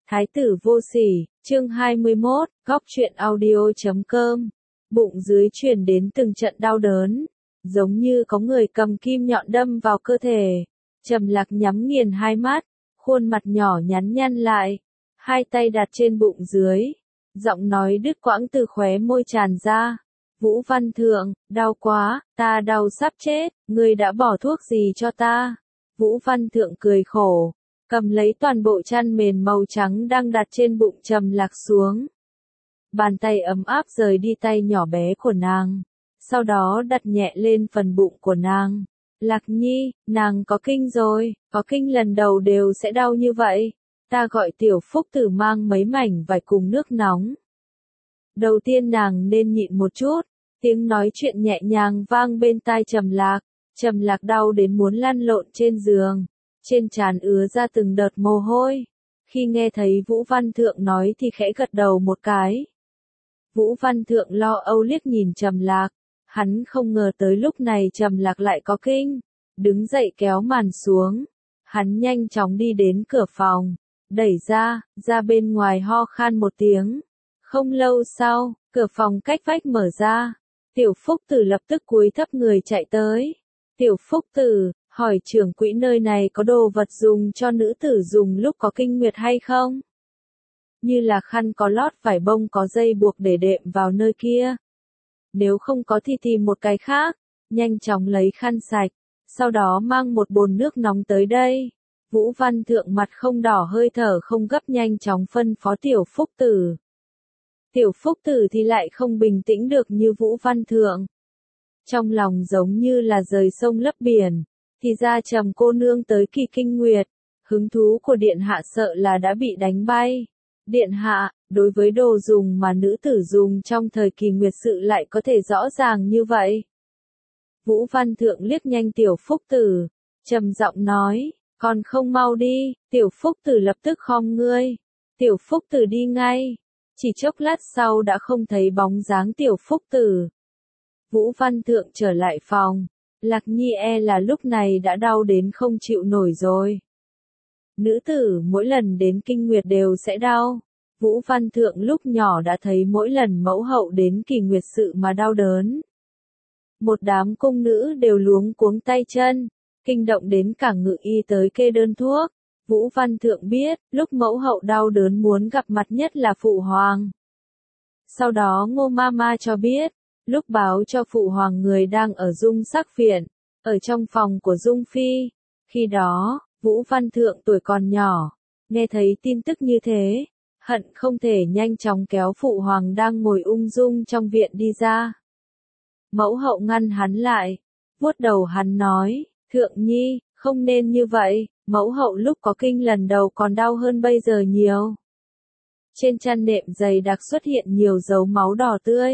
Thái tử vô sỉ, chương 21, góc truyện audio.com. Bụng dưới truyền đến từng trận đau đớn, giống như có người cầm kim nhọn đâm vào cơ thể. Trầm Lạc nhắm nghiền hai mắt, khuôn mặt nhỏ nhắn nhăn lại, hai tay đặt trên bụng dưới, giọng nói đứt quãng từ khóe môi tràn ra. Vũ Văn Thượng, đau quá, ta đau sắp chết, ngươi đã bỏ thuốc gì cho ta? Vũ Văn Thượng cười khổ, cầm lấy toàn bộ chăn mền màu trắng đang đặt trên bụng Trầm Lạc xuống. Bàn tay ấm áp rời đi tay nhỏ bé của nàng, sau đó đặt nhẹ lên phần bụng của nàng. Lạc Nhi, nàng có kinh rồi, có kinh lần đầu đều sẽ đau như vậy. Ta gọi Tiểu Phúc Tử mang mấy mảnh vải cùng nước nóng. Đầu tiên nàng nên nhịn một chút, tiếng nói chuyện nhẹ nhàng vang bên tai Trầm Lạc. Trầm Lạc đau đến muốn lăn lộn trên giường, trên trán ứa ra từng đợt mồ hôi. Khi nghe thấy Vũ Văn Thượng nói thì khẽ gật đầu một cái. Vũ Văn Thượng lo âu liếc nhìn Trầm Lạc, hắn không ngờ tới lúc này Trầm Lạc lại có kinh, đứng dậy kéo màn xuống. Hắn nhanh chóng đi đến cửa phòng, đẩy ra bên ngoài ho khan một tiếng. Không lâu sau, cửa phòng cách vách mở ra, Tiểu Phúc Tử lập tức cúi thấp người chạy tới. Tiểu Phúc Tử, hỏi trưởng quỹ nơi này có đồ vật dùng cho nữ tử dùng lúc có kinh nguyệt hay không? Như là khăn có lót vải bông có dây buộc để đệm vào nơi kia. Nếu không có thì tìm một cái khác, nhanh chóng lấy khăn sạch, sau đó mang một bồn nước nóng tới đây. Vũ Văn Thượng mặt không đỏ hơi thở không gấp nhanh chóng phân phó Tiểu Phúc Tử. Tiểu Phúc Tử thì lại không bình tĩnh được như Vũ Văn Thượng. Trong lòng giống như là rời sông lấp biển, thì ra Trầm cô nương tới kỳ kinh nguyệt, hứng thú của điện hạ sợ là đã bị đánh bay. Điện hạ, đối với đồ dùng mà nữ tử dùng trong thời kỳ nguyệt sự lại có thể rõ ràng như vậy. Vũ Văn Thượng liếc nhanh Tiểu Phúc Tử, trầm giọng nói, còn không mau đi. Tiểu Phúc Tử lập tức khom ngươi. Tiểu Phúc Tử đi ngay. Chỉ chốc lát sau đã không thấy bóng dáng Tiểu Phúc Tử. Vũ Văn Thượng trở lại phòng, Lạc Nhi là lúc này đã đau đến không chịu nổi rồi. Nữ tử mỗi lần đến kinh nguyệt đều sẽ đau. Vũ Văn Thượng lúc nhỏ đã thấy mỗi lần mẫu hậu đến kỳ nguyệt sự mà đau đớn. Một đám cung nữ đều luống cuống tay chân, kinh động đến cả ngự y tới kê đơn thuốc. Vũ Văn Thượng biết, lúc mẫu hậu đau đớn muốn gặp mặt nhất là Phụ Hoàng. Sau đó Ngô Mama cho biết, lúc báo cho Phụ Hoàng người đang ở Dung Sắc Viện, ở trong phòng của Dung Phi. Khi đó, Vũ Văn Thượng tuổi còn nhỏ, nghe thấy tin tức như thế, hận không thể nhanh chóng kéo Phụ Hoàng đang ngồi ung dung trong viện đi ra. Mẫu hậu ngăn hắn lại, vuốt đầu hắn nói, Thượng Nhi, không nên như vậy, mẫu hậu lúc có kinh lần đầu còn đau hơn bây giờ nhiều. Trên chăn nệm dày đặc xuất hiện nhiều dấu máu đỏ tươi.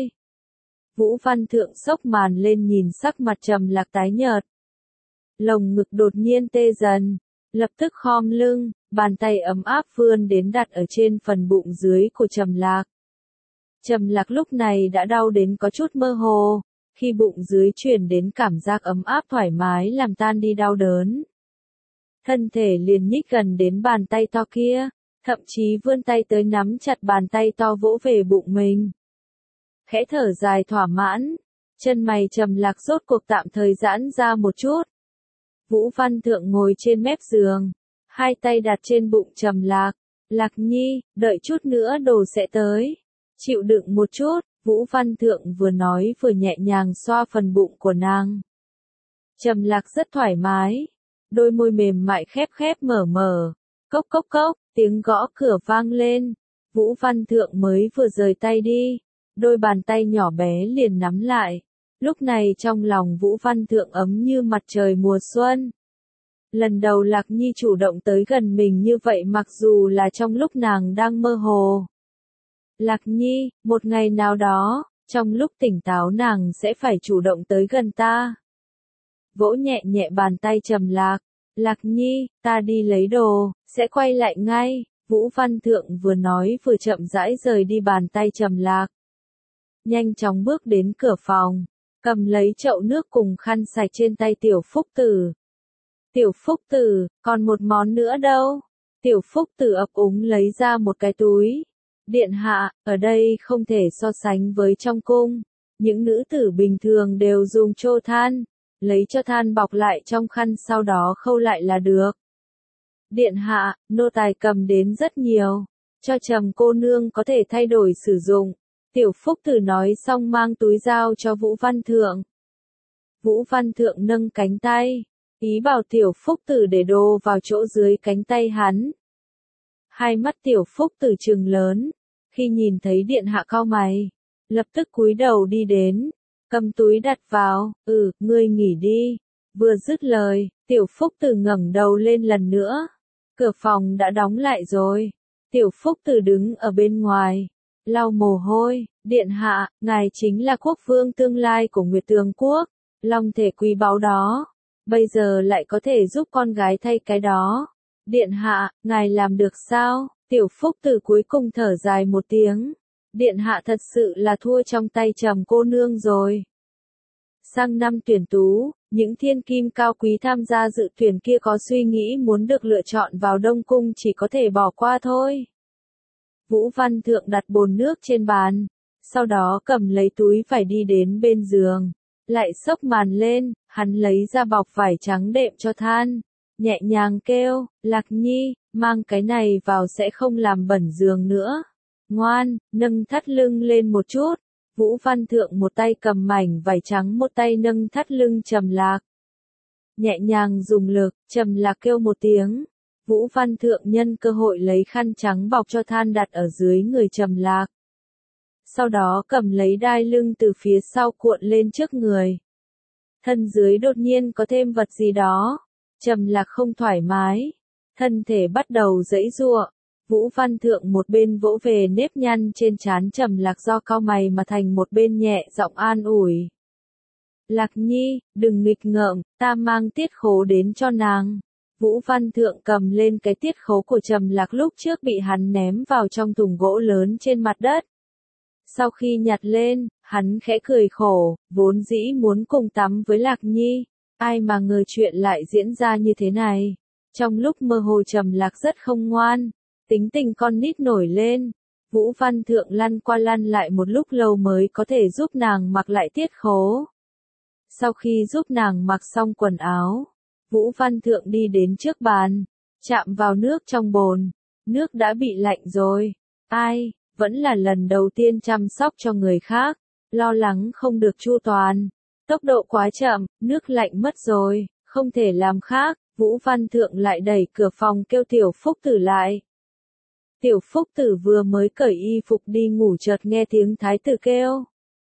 Vũ Văn Thượng xốc màn lên nhìn sắc mặt Trầm Lạc tái nhợt. Lồng ngực đột nhiên tê dần, lập tức khom lưng, bàn tay ấm áp vươn đến đặt ở trên phần bụng dưới của Trầm Lạc. Trầm Lạc lúc này đã đau đến có chút mơ hồ, khi bụng dưới truyền đến cảm giác ấm áp thoải mái làm tan đi đau đớn. Thân thể liền nhích gần đến bàn tay to kia, thậm chí vươn tay tới nắm chặt bàn tay to vỗ về bụng mình. Khẽ thở dài thỏa mãn, chân mày Trầm Lạc rốt cuộc tạm thời giãn ra một chút. Vũ Văn Thượng ngồi trên mép giường, hai tay đặt trên bụng Trầm Lạc. Lạc Nhi, đợi chút nữa đồ sẽ tới. Chịu đựng một chút, Vũ Văn Thượng vừa nói vừa nhẹ nhàng xoa phần bụng của nàng. Trầm Lạc rất thoải mái, đôi môi mềm mại khép khép mở mở. Cốc cốc cốc, tiếng gõ cửa vang lên. Vũ Văn Thượng mới vừa rời tay đi, đôi bàn tay nhỏ bé liền nắm lại. Lúc này trong lòng Vũ Văn Thượng ấm như mặt trời mùa xuân. Lần đầu Lạc Nhi chủ động tới gần mình như vậy mặc dù là trong lúc nàng đang mơ hồ. Lạc Nhi, một ngày nào đó, trong lúc tỉnh táo nàng sẽ phải chủ động tới gần ta. Vỗ nhẹ nhẹ bàn tay Trầm Lạc. Lạc Nhi, ta đi lấy đồ, sẽ quay lại ngay. Vũ Văn Thượng vừa nói vừa chậm rãi rời đi bàn tay Trầm Lạc. Nhanh chóng bước đến cửa phòng, cầm lấy chậu nước cùng khăn sạch trên tay Tiểu Phúc Tử. Tiểu Phúc Tử, còn một món nữa đâu? Tiểu Phúc Tử ấp úng lấy ra một cái túi. Điện hạ, ở đây không thể so sánh với trong cung. Những nữ tử bình thường đều dùng tro than, lấy cho than bọc lại trong khăn sau đó khâu lại là được. Điện hạ, nô tài cầm đến rất nhiều, cho Trầm cô nương có thể thay đổi sử dụng. Tiểu Phúc Tử nói xong mang túi giao cho Vũ Văn Thượng. Vũ Văn Thượng nâng cánh tay, ý bảo Tiểu Phúc Tử để đồ vào chỗ dưới cánh tay hắn. Hai mắt Tiểu Phúc Tử trừng lớn, khi nhìn thấy điện hạ cau mày, lập tức cúi đầu đi đến, cầm túi đặt vào, ngươi nghỉ đi. Vừa dứt lời, Tiểu Phúc Tử ngẩng đầu lên lần nữa. Cửa phòng đã đóng lại rồi. Tiểu Phúc Tử đứng ở bên ngoài, lau mồ hôi. Điện hạ, ngài chính là quốc vương tương lai của Nguyệt Tường Quốc, long thể quý báu đó. Bây giờ lại có thể giúp con gái thay cái đó. Điện hạ, ngài làm được sao? Tiểu Phúc Tử cuối cùng thở dài một tiếng. Điện hạ thật sự là thua trong tay Trầm cô nương rồi. Sang năm tuyển tú, những thiên kim cao quý tham gia dự tuyển kia có suy nghĩ muốn được lựa chọn vào Đông Cung chỉ có thể bỏ qua thôi. Vũ Văn Thượng đặt bồn nước trên bàn, sau đó cầm lấy túi phải đi đến bên giường, lại xốc màn lên, hắn lấy ra bọc vải trắng đệm cho than, nhẹ nhàng kêu, Lạc Nhi, mang cái này vào sẽ không làm bẩn giường nữa. Ngoan, nâng thắt lưng lên một chút. Vũ Văn Thượng một tay cầm mảnh vải trắng một tay nâng thắt lưng Trầm Lạc. Nhẹ nhàng dùng lực, Trầm Lạc kêu một tiếng. Vũ Văn Thượng nhân cơ hội lấy khăn trắng bọc cho than đặt ở dưới người Trầm Lạc. Sau đó cầm lấy đai lưng từ phía sau cuộn lên trước người. Thân dưới đột nhiên có thêm vật gì đó. Trầm Lạc không thoải mái. Thân thể bắt đầu giãy giụa. Vũ Văn Thượng một bên vỗ về nếp nhăn trên trán Trầm Lạc do cau mày mà thành một bên nhẹ giọng an ủi. Lạc Nhi, đừng nghịch ngợm, ta mang tiết khố đến cho nàng. Vũ Văn Thượng cầm lên cái tiết khố của Trầm Lạc lúc trước bị hắn ném vào trong thùng gỗ lớn trên mặt đất. Sau khi nhặt lên, hắn khẽ cười khổ, vốn dĩ muốn cùng tắm với Lạc Nhi, ai mà ngờ chuyện lại diễn ra như thế này. Trong lúc mơ hồ Trầm Lạc rất không ngoan. Tính tình con nít nổi lên, Vũ Văn Thượng lăn qua lăn lại một lúc lâu mới có thể giúp nàng mặc lại tiết khố. Sau khi giúp nàng mặc xong quần áo, Vũ Văn Thượng đi đến trước bàn, chạm vào nước trong bồn, nước đã bị lạnh rồi. Ai, vẫn là lần đầu tiên chăm sóc cho người khác, lo lắng không được chu toàn. Tốc độ quá chậm, nước lạnh mất rồi, không thể làm khác. Vũ Văn Thượng lại đẩy cửa phòng kêu Tiểu Phúc Tử lại. Tiểu Phúc Tử vừa mới cởi y phục đi ngủ chợt nghe tiếng thái tử kêu.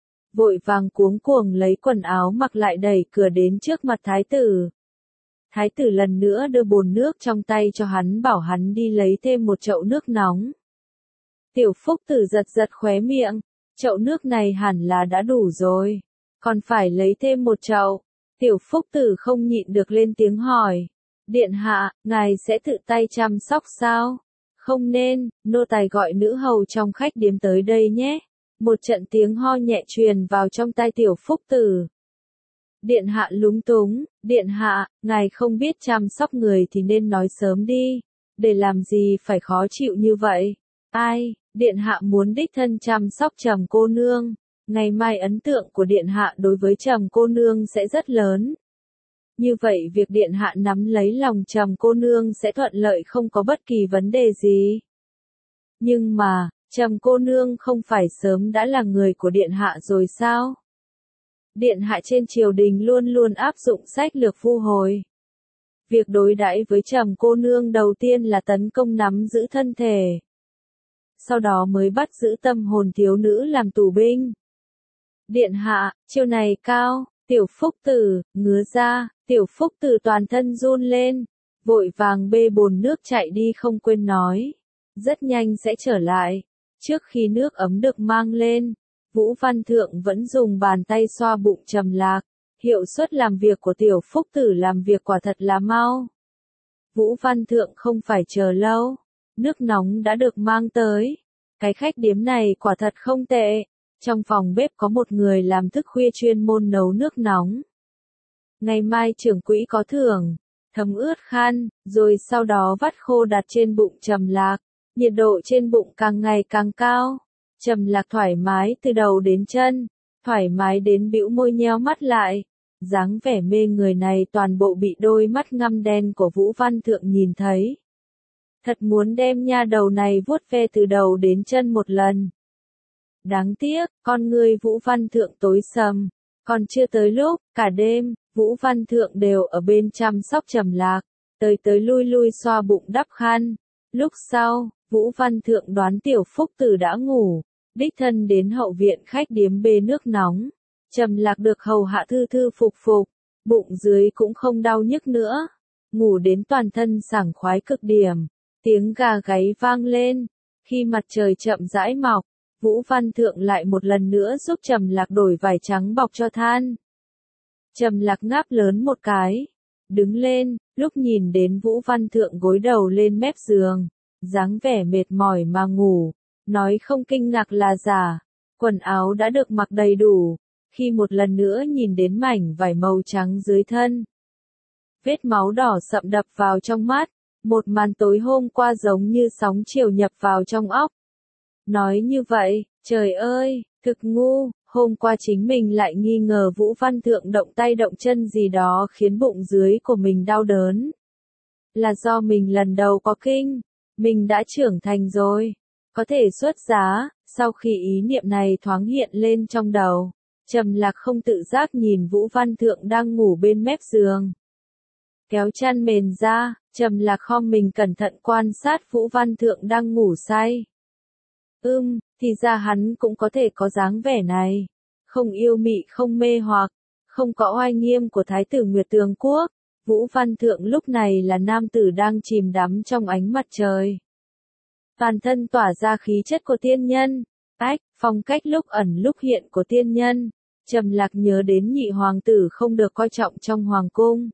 Vội vàng cuống cuồng lấy quần áo mặc lại đẩy cửa đến trước mặt thái tử. Thái tử lần nữa đưa bồn nước trong tay cho hắn bảo hắn đi lấy thêm một chậu nước nóng. Tiểu Phúc Tử giật giật khóe miệng, chậu nước này hẳn là đã đủ rồi, còn phải lấy thêm một chậu. Tiểu Phúc Tử không nhịn được lên tiếng hỏi. Điện hạ, ngài sẽ tự tay chăm sóc sao? Không nên, nô tài gọi nữ hầu trong khách điếm tới đây nhé. Một trận tiếng ho nhẹ truyền vào trong tai Tiểu Phúc Tử. Điện hạ lúng túng, điện hạ, ngài không biết chăm sóc người thì nên nói sớm đi. Để làm gì phải khó chịu như vậy? Ai, điện hạ muốn đích thân chăm sóc Trầm cô nương. Ngày mai ấn tượng của điện hạ đối với Trầm cô nương sẽ rất lớn. Như vậy việc điện hạ nắm lấy lòng Trầm cô nương sẽ thuận lợi không có bất kỳ vấn đề gì. Nhưng mà, Trầm cô nương không phải sớm đã là người của điện hạ rồi sao? Điện hạ trên triều đình luôn luôn áp dụng sách lược thu hồi. Việc đối đãi với Trầm cô nương đầu tiên là tấn công nắm giữ thân thể. Sau đó mới bắt giữ tâm hồn thiếu nữ làm tù binh. Điện hạ, chiêu này cao. Tiểu Phúc Tử, ngứa ra, Tiểu Phúc Tử toàn thân run lên, vội vàng bê bồn nước chạy đi không quên nói. Rất nhanh sẽ trở lại. Trước khi nước ấm được mang lên, Vũ Văn Thượng vẫn dùng bàn tay xoa bụng Trầm Lạc. Hiệu suất làm việc của Tiểu Phúc Tử làm việc quả thật là mau. Vũ Văn Thượng không phải chờ lâu. Nước nóng đã được mang tới. Cái khách điếm này quả thật không tệ. Trong phòng bếp có một người làm thức khuya chuyên môn nấu nước nóng. Ngày mai trưởng quỹ có thưởng. thấm ướt khăn, rồi sau đó vắt khô đặt trên bụng Trầm Lạc. Nhiệt độ trên bụng càng ngày càng cao. Trầm Lạc thoải mái từ đầu đến chân, thoải mái đến bĩu môi nheo mắt lại. Dáng vẻ mê người này toàn bộ bị đôi mắt ngăm đen của Vũ Văn Thượng nhìn thấy. Thật muốn đem nha đầu này vuốt ve từ đầu đến chân một lần. Đáng tiếc, con người Vũ Văn Thượng tối sầm. Còn chưa tới lúc, cả đêm, Vũ Văn Thượng đều ở bên chăm sóc Trầm Lạc, tới lui lui xoa bụng đắp khăn. Lúc sau, Vũ Văn Thượng đoán Tiểu Phúc Tử đã ngủ, đích thân đến hậu viện khách điếm bê nước nóng. Trầm Lạc được hầu hạ thư thư phục phục, bụng dưới cũng không đau nhức nữa, ngủ đến toàn thân sảng khoái cực điểm. Tiếng gà gáy vang lên, khi mặt trời chậm rãi mọc, Vũ Văn Thượng lại một lần nữa giúp Trầm Lạc đổi vải trắng bọc cho than. Trầm Lạc ngáp lớn một cái, đứng lên, lúc nhìn đến Vũ Văn Thượng gối đầu lên mép giường, dáng vẻ mệt mỏi mà ngủ, nói không kinh ngạc là giả, quần áo đã được mặc đầy đủ, khi một lần nữa nhìn đến mảnh vải màu trắng dưới thân. Vết máu đỏ sậm đập vào trong mắt, một màn tối hôm qua giống như sóng chiều nhập vào trong óc. Nói như vậy, trời ơi, thực ngu, hôm qua chính mình lại nghi ngờ Vũ Văn Thượng động tay động chân gì đó khiến bụng dưới của mình đau đớn. Là do mình lần đầu có kinh, mình đã trưởng thành rồi, có thể xuất giá. Sau khi ý niệm này thoáng hiện lên trong đầu, Trầm Lạc không tự giác nhìn Vũ Văn Thượng đang ngủ bên mép giường. Kéo chăn mền ra, Trầm Lạc khom mình cẩn thận quan sát Vũ Văn Thượng đang ngủ say. Thì ra hắn cũng có thể có dáng vẻ này. Không yêu mị không mê hoặc, không có oai nghiêm của Thái tử Nguyệt Tường Quốc. Vũ Văn Thượng lúc này là nam tử đang chìm đắm trong ánh mặt trời. Toàn thân tỏa ra khí chất của tiên nhân. Phong cách lúc ẩn lúc hiện của tiên nhân. Trầm Lạc nhớ đến nhị hoàng tử không được coi trọng trong hoàng cung.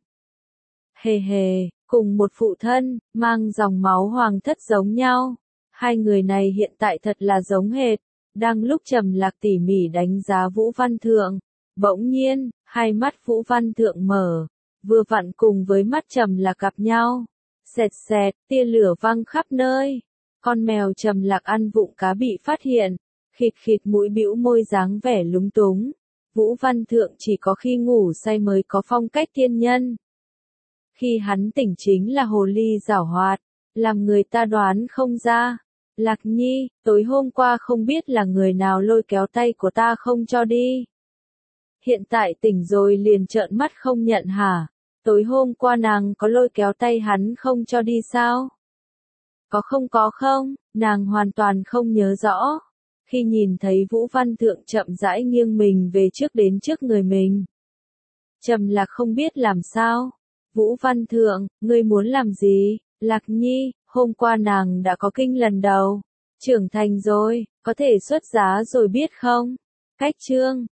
Cùng một phụ thân, mang dòng máu hoàng thất giống nhau. Hai người này hiện tại thật là giống hệt. Đang lúc Trầm Lạc tỉ mỉ đánh giá Vũ Văn Thượng, bỗng nhiên, hai mắt Vũ Văn Thượng mở, vừa vặn cùng với mắt Trầm Lạc gặp nhau. Xẹt xẹt, tia lửa văng khắp nơi. Con mèo Trầm Lạc ăn vụng cá bị phát hiện, khịt khịt mũi bĩu môi dáng vẻ lúng túng. Vũ Văn Thượng chỉ có khi ngủ say mới có phong cách tiên nhân. Khi hắn tỉnh chính là hồ ly giảo hoạt, làm người ta đoán không ra. Lạc Nhi, tối hôm qua không biết là người nào lôi kéo tay của ta không cho đi. Hiện tại tỉnh rồi liền trợn mắt không nhận hả? Tối hôm qua nàng có lôi kéo tay hắn không cho đi sao? Có không, nàng hoàn toàn không nhớ rõ. Khi nhìn thấy Vũ Văn Thượng chậm rãi nghiêng mình về trước đến trước người mình, Trầm Lạc không biết làm sao. Vũ Văn Thượng, ngươi muốn làm gì? Lạc Nhi, hôm qua nàng đã có kinh lần đầu. Trưởng thành rồi, có thể xuất giá rồi biết không? Cách chương